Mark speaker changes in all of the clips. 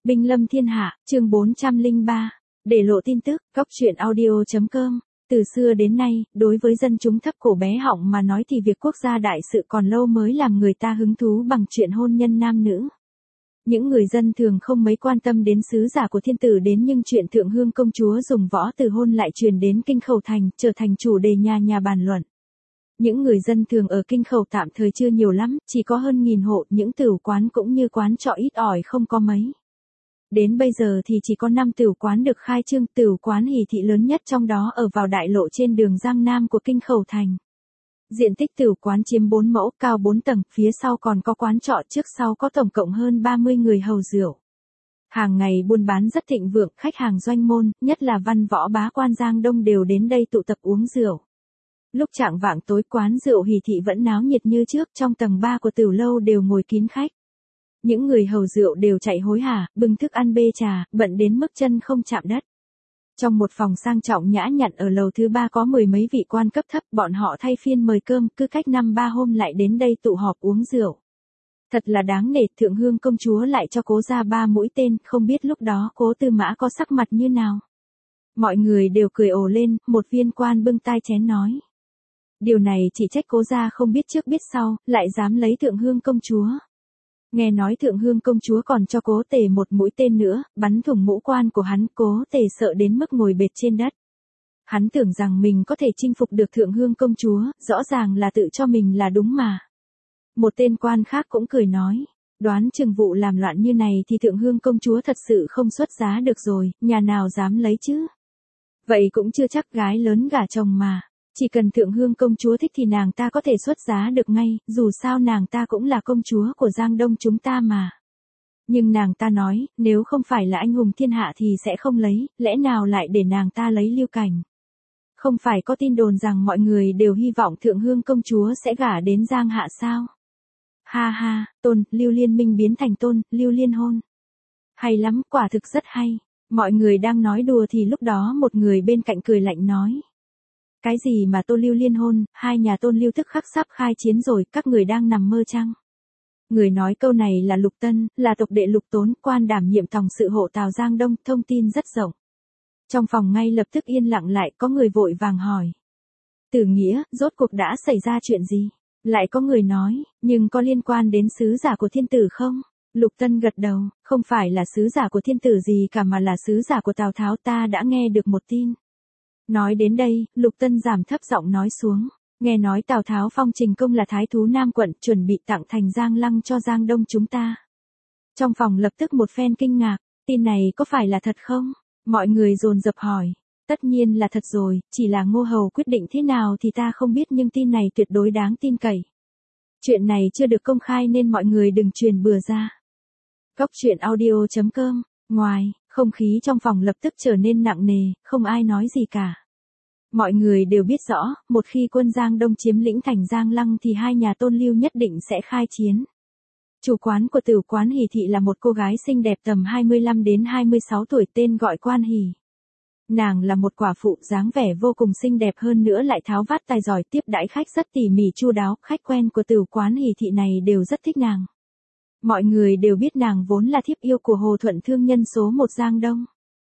Speaker 1: Binh lâm thiên hạ, chương 403. Để lộ tin tức, góc truyện audio.com. Từ xưa đến nay, đối với dân chúng thấp cổ bé họng mà nói thì việc quốc gia đại sự còn lâu mới làm người ta hứng thú bằng chuyện hôn nhân nam nữ. Những người dân thường không mấy quan tâm đến sứ giả của thiên tử đến, nhưng chuyện Thượng Hương công chúa dùng võ từ hôn lại truyền đến Kinh Khẩu thành, trở thành chủ đề nhà nhà bàn luận. Những người dân thường ở Kinh Khẩu tạm thời chưa nhiều lắm, chỉ có hơn 1000 hộ, những tửu quán cũng như quán trọ ít ỏi không có mấy. Đến bây giờ thì chỉ có 5 tửu quán được khai trương, tửu quán Hỷ Thị lớn nhất trong đó ở vào đại lộ trên đường Giang Nam của Kinh Khẩu thành. Diện tích tửu quán chiếm 4 mẫu, cao 4 tầng, phía sau còn có quán trọ, trước sau có tổng cộng hơn 30 người hầu rượu. Hàng ngày buôn bán rất thịnh vượng, khách hàng doanh môn, nhất là văn võ bá quan Giang Đông đều đến đây tụ tập uống rượu. Lúc chạng vạng tối, quán rượu Hỷ Thị vẫn náo nhiệt như trước, trong tầng 3 của tửu lâu đều ngồi kín khách. Những người hầu rượu đều chạy hối hả, bưng thức ăn bê trà, bận đến mức chân không chạm đất. Trong một phòng sang trọng nhã nhặn ở lầu thứ 3 có 10 mấy vị quan cấp thấp, bọn họ thay phiên mời cơm, cứ cách 5-3 hôm lại đến đây tụ họp uống rượu. Thật là đáng nể, Thượng Hương công chúa lại cho cố ra 3 mũi tên, không biết lúc đó cố Tư Mã có sắc mặt như nào. Mọi người đều cười ồ lên, một viên quan bưng tai chén nói. Điều này chỉ trách cố gia không biết trước biết sau, lại dám lấy Thượng Hương công chúa. Nghe nói Thượng Hương công chúa còn cho cố Tề một mũi tên nữa, bắn thủng mũ quan của hắn, cố Tề sợ đến mức ngồi bệt trên đất. Hắn tưởng rằng mình có thể chinh phục được Thượng Hương công chúa, rõ ràng là tự cho mình là đúng mà. Một tên quan khác cũng cười nói, đoán chừng vụ làm loạn như này thì Thượng Hương công chúa thật sự không xuất giá được rồi, nhà nào dám lấy chứ. Vậy cũng chưa chắc, gái lớn gả chồng mà. Chỉ cần Thượng Hương công chúa thích thì nàng ta có thể xuất giá được ngay, dù sao nàng ta cũng là công chúa của Giang Đông chúng ta mà. Nhưng nàng ta nói, nếu không phải là anh hùng thiên hạ thì sẽ không lấy, lẽ nào lại để nàng ta lấy Lưu Cảnh. Không phải có tin đồn rằng mọi người đều hy vọng Thượng Hương công chúa sẽ gả đến Giang Hạ sao? Ha ha, Tôn, Lưu Liên minh biến thành Tôn, Lưu Liên hôn. Hay lắm, quả thực rất hay. Mọi người đang nói đùa thì lúc đó một người bên cạnh cười lạnh nói. Cái gì mà Tô Lưu liên hôn, hai nhà Tôn Lưu tức khắc sắp khai chiến rồi, các người đang nằm mơ chăng? Người nói câu này là Lục Tân, là tộc đệ Lục Tốn, quan đảm nhiệm tòng sự hộ Tào Giang Đông, thông tin rất rộng. Trong phòng ngay lập tức yên lặng lại, có người vội vàng hỏi. Tử Nghĩa, rốt cuộc đã xảy ra chuyện gì? Lại có người nói, nhưng có liên quan đến sứ giả của thiên tử không? Lục Tân gật đầu, không phải là sứ giả của thiên tử gì cả mà là sứ giả của Tào Tháo, ta đã nghe được một tin. Nói đến đây, Lục Tân giảm thấp giọng nói xuống, nghe nói Tào Tháo phong Trình Công là thái thú Nam quận, chuẩn bị tặng thành Giang Lăng cho Giang Đông chúng ta. Trong phòng lập tức một phen kinh ngạc, tin này có phải là thật không? Mọi người dồn dập hỏi, tất nhiên là thật rồi, chỉ là Ngô Hầu quyết định thế nào thì ta không biết, nhưng tin này tuyệt đối đáng tin cậy. Chuyện này chưa được công khai nên mọi người đừng truyền bừa ra. Góc truyện audio.com. Ngoài, không khí trong phòng lập tức trở nên nặng nề, không ai nói gì cả. Mọi người đều biết rõ, một khi quân Giang Đông chiếm lĩnh thành Giang Lăng thì hai nhà Tôn Lưu nhất định sẽ khai chiến. Chủ quán của tửu quán Hỷ Thị là một cô gái xinh đẹp tầm 25 đến 26 tuổi, tên gọi Quan Hỷ. Nàng là một quả phụ, dáng vẻ vô cùng xinh đẹp, hơn nữa lại tháo vát tài giỏi, tiếp đãi khách rất tỉ mỉ chu đáo, khách quen của tửu quán Hỷ Thị này đều rất thích nàng. Mọi người đều biết nàng vốn là thiếp yêu của Hồ Thuận, thương nhân số 1 Giang Đông.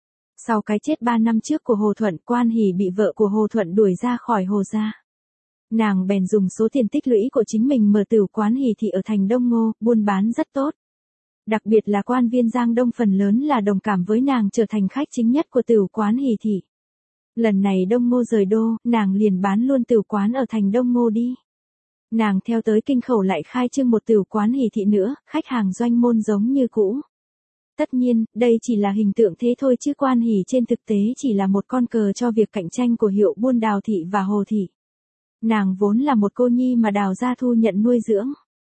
Speaker 1: Sau cái chết 3 năm trước của Hồ Thuận, Quan Hỷ bị vợ của Hồ Thuận đuổi ra khỏi Hồ gia. Nàng bèn dùng số tiền tích lũy của chính mình mở tửu quán Hỷ Thị ở thành Đông Ngô, buôn bán rất tốt. Đặc biệt là quan viên Giang Đông phần lớn là đồng cảm với nàng, trở thành khách chính nhất của tửu quán Hỷ Thị. Lần này Đông Ngô rời đô, nàng liền bán luôn tửu quán ở thành Đông Ngô đi. Nàng theo tới Kinh Khẩu lại khai trương một tửu quán Hỷ Thị nữa, khách hàng doanh môn giống như cũ. Tất nhiên, đây chỉ là hình tượng thế thôi chứ Quan Hỷ trên thực tế chỉ là một con cờ cho việc cạnh tranh của hiệu buôn Đào Thị và Hồ Thị. Nàng vốn là một cô nhi mà Đào gia thu nhận nuôi dưỡng.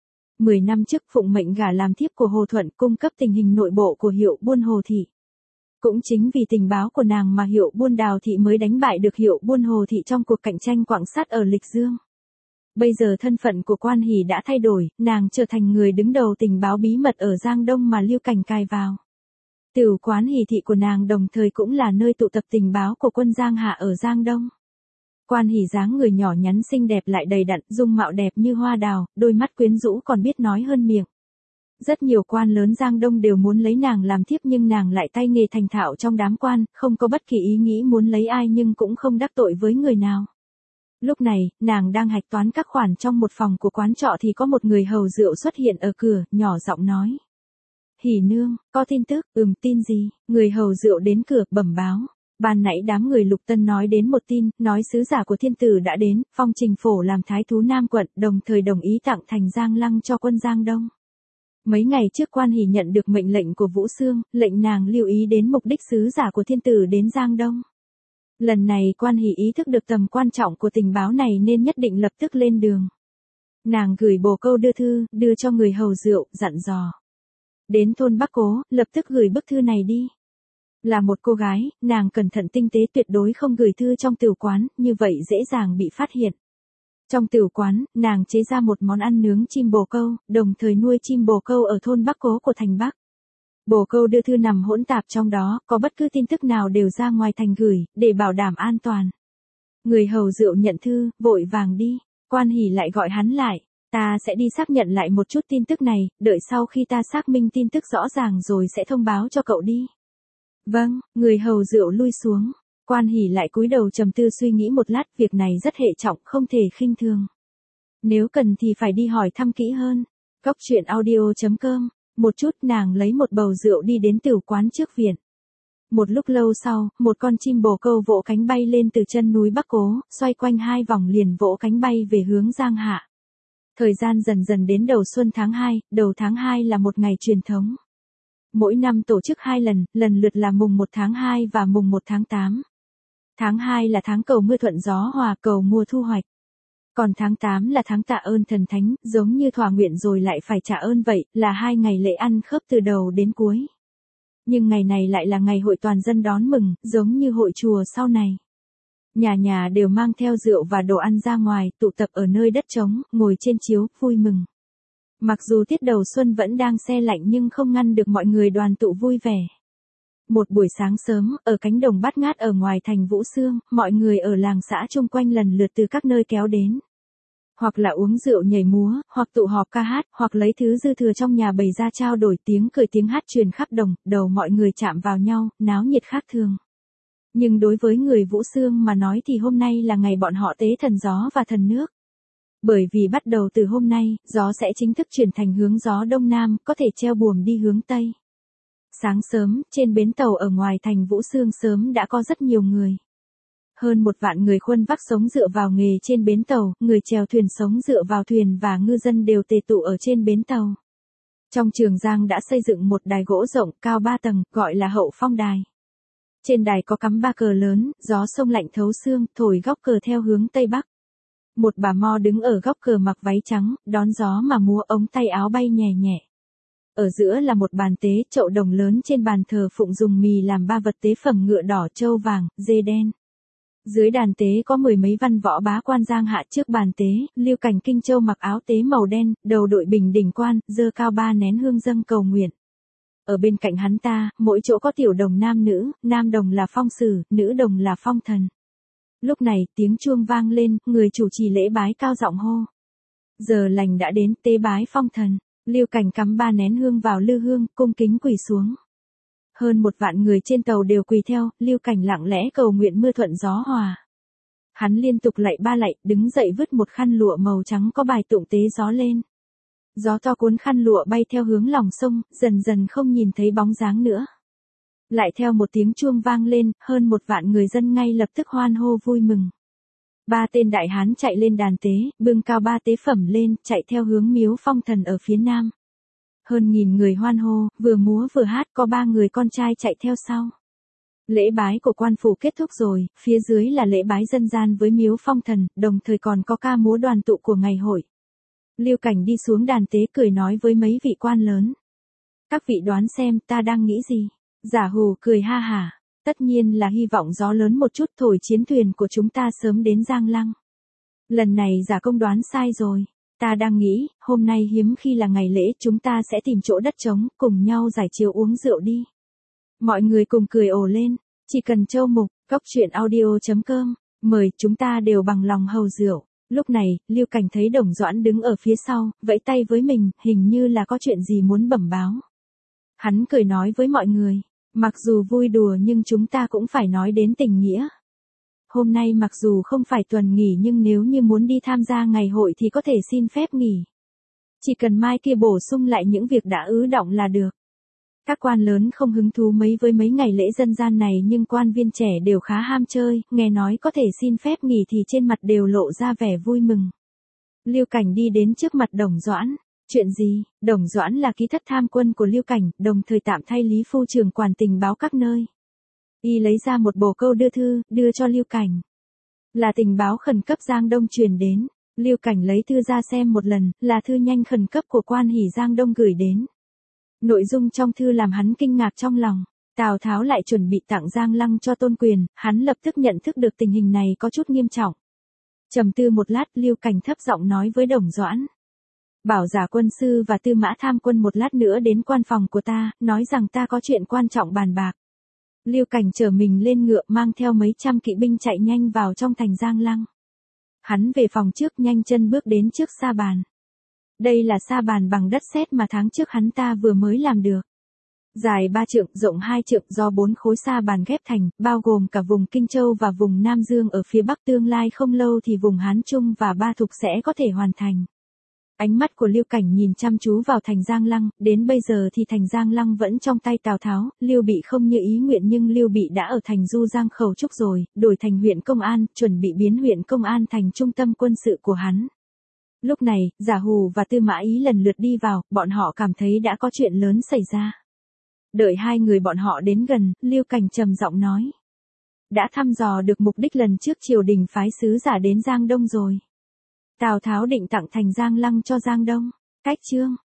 Speaker 1: 10 năm trước phụng mệnh gả làm thiếp của Hồ Thuận, cung cấp tình hình nội bộ của hiệu buôn Hồ Thị. Cũng chính vì tình báo của nàng mà hiệu buôn Đào Thị mới đánh bại được hiệu buôn Hồ Thị trong cuộc cạnh tranh quặng sắt ở Lịch Dương. Bây giờ thân phận của Quan Hỷ đã thay đổi, nàng trở thành người đứng đầu tình báo bí mật ở Giang Đông mà Lưu Cảnh cài vào. Tửu quán Hỷ Thị của nàng đồng thời cũng là nơi tụ tập tình báo của quân Giang Hạ ở Giang Đông. Quan Hỷ dáng người nhỏ nhắn xinh đẹp lại đầy đặn, dung mạo đẹp như hoa đào, đôi mắt quyến rũ còn biết nói hơn miệng. Rất nhiều quan lớn Giang Đông đều muốn lấy nàng làm thiếp nhưng nàng lại tay nghề thành thạo trong đám quan, không có bất kỳ ý nghĩ muốn lấy ai nhưng cũng không đắc tội với người nào. Lúc này, nàng đang hạch toán các khoản trong một phòng của quán trọ thì có một người hầu rượu xuất hiện ở cửa, nhỏ giọng nói. Hỉ nương, có tin tức, tin gì? Người hầu rượu đến cửa, bẩm báo. Ban nãy đám người Lục Tân nói đến một tin, nói sứ giả của thiên tử đã đến, phong trình phổ làm thái thú Nam quận, đồng thời đồng ý tặng thành Giang Lăng cho quân Giang Đông. Mấy ngày trước Quan Hỷ nhận được mệnh lệnh của Vũ Xương, lệnh nàng lưu ý đến mục đích sứ giả của thiên tử đến Giang Đông. Lần này Quan Hỷ ý thức được tầm quan trọng của tình báo này nên nhất định lập tức lên đường. Nàng gửi bồ câu đưa thư, đưa cho người hầu rượu, dặn dò. Đến thôn Bắc Cố, lập tức gửi bức thư này đi. Là một cô gái, nàng cẩn thận tinh tế tuyệt đối không gửi thư trong tửu quán, như vậy dễ dàng bị phát hiện. Trong tửu quán, nàng chế ra một món ăn nướng chim bồ câu, đồng thời nuôi chim bồ câu ở thôn Bắc Cố của thành Bắc. Bồ câu đưa thư nằm hỗn tạp trong đó, có bất cứ tin tức nào đều ra ngoài thành gửi, để bảo đảm an toàn. Người hầu rượu nhận thư, vội vàng đi. Quan Hỷ lại gọi hắn lại. Ta sẽ đi xác nhận lại một chút tin tức này, đợi sau khi ta xác minh tin tức rõ ràng rồi sẽ thông báo cho cậu đi. Vâng, người hầu rượu lui xuống. Quan Hỷ lại cúi đầu trầm tư suy nghĩ một lát, việc này rất hệ trọng, không thể khinh thường. Nếu cần thì phải đi hỏi thăm kỹ hơn. Cốc truyện audio.com. Một chút nàng lấy một bầu rượu đi đến tửu quán trước viện. Một lúc lâu sau, một con chim bồ câu vỗ cánh bay lên từ chân núi Bắc Cố, xoay quanh 2 vòng liền vỗ cánh bay về hướng Giang Hạ. Thời gian dần dần đến đầu xuân tháng 2, đầu tháng 2 là một ngày truyền thống. Mỗi năm tổ chức 2 lần, lần lượt là mùng 1 tháng 2 và mùng 1 tháng 8. Tháng 2 là tháng cầu mưa thuận gió hòa, cầu mùa thu hoạch. Còn tháng 8 là tháng tạ ơn thần thánh, giống như thỏa nguyện rồi lại phải trả ơn vậy, là 2 ngày lễ ăn khớp từ đầu đến cuối. Nhưng ngày này lại là ngày hội toàn dân đón mừng, giống như hội chùa sau này. Nhà nhà đều mang theo rượu và đồ ăn ra ngoài, tụ tập ở nơi đất trống, ngồi trên chiếu, vui mừng. Mặc dù tiết đầu xuân vẫn đang se lạnh nhưng không ngăn được mọi người đoàn tụ vui vẻ. Một buổi sáng sớm, ở cánh đồng bát ngát ở ngoài thành Vũ Xương, mọi người ở làng xã chung quanh lần lượt từ các nơi kéo đến. Hoặc là uống rượu nhảy múa, hoặc tụ họp ca hát, hoặc lấy thứ dư thừa trong nhà bày ra trao đổi, tiếng cười tiếng hát truyền khắp đồng, đầu mọi người chạm vào nhau, náo nhiệt khác thường. Nhưng đối với người Vũ Xương mà nói thì hôm nay là ngày bọn họ tế thần gió và thần nước. Bởi vì bắt đầu từ hôm nay, gió sẽ chính thức chuyển thành hướng gió đông nam, có thể treo buồm đi hướng tây. Sáng sớm, trên bến tàu ở ngoài thành Vũ Xương sớm đã có rất nhiều người. Hơn 1 vạn người khuân vác sống dựa vào nghề trên bến tàu, người chèo thuyền sống dựa vào thuyền và ngư dân đều tề tụ ở trên bến tàu. Trong Trường Giang đã xây dựng một đài gỗ rộng, cao 3 tầng, gọi là Hậu Phong Đài. Trên đài có cắm 3 cờ lớn, gió sông lạnh thấu xương, thổi góc cờ theo hướng Tây Bắc. Một bà mo đứng ở góc cờ mặc váy trắng, đón gió mà múa ống tay áo bay nhẹ nhẹ. Ở giữa là một bàn tế, chậu đồng lớn, trên bàn thờ phụng dùng mì làm 3 vật tế phẩm ngựa đỏ, trâu vàng, dê đen. Dưới đàn tế có 10 mấy văn võ bá quan Giang Hạ, trước bàn tế, Lưu Cảnh Kinh Châu mặc áo tế màu đen, đầu đội bình đỉnh quan, giơ cao 3 nén hương dâng cầu nguyện. Ở bên cạnh hắn ta, mỗi chỗ có tiểu đồng nam đồng là phong sử, nữ đồng là phong thần. Lúc này, tiếng chuông vang lên, người chủ trì lễ bái cao giọng hô. Giờ lành đã đến, tế bái phong thần. Lưu Cảnh cắm 3 nén hương vào lư hương, cung kính quỳ xuống. Hơn 1 vạn người trên tàu đều quỳ theo, Lưu Cảnh lặng lẽ cầu nguyện mưa thuận gió hòa. Hắn liên tục lạy 3 lạy, đứng dậy vứt một khăn lụa màu trắng có bài tụng tế gió lên. Gió to cuốn khăn lụa bay theo hướng lòng sông, dần dần không nhìn thấy bóng dáng nữa. Lại theo một tiếng chuông vang lên, hơn 1 vạn người dân ngay lập tức hoan hô vui mừng. 3 tên đại hán chạy lên đàn tế, bưng cao 3 tế phẩm lên, chạy theo hướng miếu phong thần ở phía nam. Hơn 1000 người hoan hô, vừa múa vừa hát, có 3 người con trai chạy theo sau. Lễ bái của quan phủ kết thúc rồi, phía dưới là lễ bái dân gian với miếu phong thần, đồng thời còn có ca múa đoàn tụ của ngày hội. Lưu Cảnh đi xuống đàn tế cười nói với mấy vị quan lớn. Các vị đoán xem ta đang nghĩ gì? Giả Hù cười ha hả. Tất nhiên là hy vọng gió lớn một chút thổi chiến thuyền của chúng ta sớm đến Giang Lăng. Lần này Giả Công đoán sai rồi. Ta đang nghĩ, hôm nay hiếm khi là ngày lễ, chúng ta sẽ tìm chỗ đất trống, cùng nhau giải chiều uống rượu đi. Mọi người cùng cười ồ lên. Chỉ cần Châu Mục, Cốc truyện audio.com, mời chúng ta đều bằng lòng hầu rượu. Lúc này, Lưu Cảnh thấy Đồng Doãn đứng ở phía sau, vẫy tay với mình, hình như là có chuyện gì muốn bẩm báo. Hắn cười nói với mọi người, mặc dù vui đùa nhưng chúng ta cũng phải nói đến tình nghĩa. Hôm nay mặc dù không phải tuần nghỉ nhưng nếu như muốn đi tham gia ngày hội thì có thể xin phép nghỉ. Chỉ cần mai kia bổ sung lại những việc đã ứ đọng là được. Các quan lớn không hứng thú mấy với mấy ngày lễ dân gian này nhưng quan viên trẻ đều khá ham chơi, nghe nói có thể xin phép nghỉ thì trên mặt đều lộ ra vẻ vui mừng. Lưu Cảnh đi đến trước mặt Đồng Doãn. Chuyện gì? Đồng Doãn là ký thất tham quân của Lưu Cảnh, đồng thời tạm thay Lý Phu trưởng quản tình báo các nơi. Y lấy ra một bổ câu đưa thư, đưa cho Lưu Cảnh. Là tình báo khẩn cấp Giang Đông truyền đến. Lưu Cảnh lấy thư ra xem một lần, là thư nhanh khẩn cấp của quan hỷ Giang Đông gửi đến. Nội dung trong thư làm hắn kinh ngạc trong lòng. Tào Tháo lại chuẩn bị tặng Giang Lăng cho Tôn Quyền, hắn lập tức nhận thức được tình hình này có chút nghiêm trọng. Trầm tư một lát, Lưu Cảnh thấp giọng nói với Đồng Doãn. Bảo Giả quân sư và Tư Mã Tham quân một lát nữa đến quan phòng của ta, nói rằng ta có chuyện quan trọng bàn bạc. Lưu Cảnh chở mình lên ngựa mang theo mấy trăm kỵ binh chạy nhanh vào trong thành Giang Lăng. Hắn về phòng trước nhanh chân bước đến trước sa bàn. Đây là sa bàn bằng đất sét mà tháng trước hắn ta vừa mới làm được. Dài 3 trượng, rộng 2 trượng do 4 khối sa bàn ghép thành, bao gồm cả vùng Kinh Châu và vùng Nam Dương ở phía bắc, tương lai không lâu thì vùng Hán Trung và Ba Thục sẽ có thể hoàn thành. Ánh mắt của Lưu Cảnh nhìn chăm chú vào thành Giang Lăng, đến bây giờ thì thành Giang Lăng vẫn trong tay Tào Tháo, Lưu Bị không như ý nguyện nhưng Lưu Bị đã ở thành Du Giang Khẩu Trúc rồi, đổi thành huyện Công An, chuẩn bị biến huyện Công An thành trung tâm quân sự của hắn. Lúc này, Giả Hù và Tư Mã Ý lần lượt đi vào, bọn họ cảm thấy đã có chuyện lớn xảy ra. Đợi hai người bọn họ đến gần, Lưu Cảnh trầm giọng nói. Đã thăm dò được mục đích lần trước triều đình phái sứ giả đến Giang Đông rồi. Tào Tháo định tặng thành Giang Lăng cho Giang Đông. Cách chương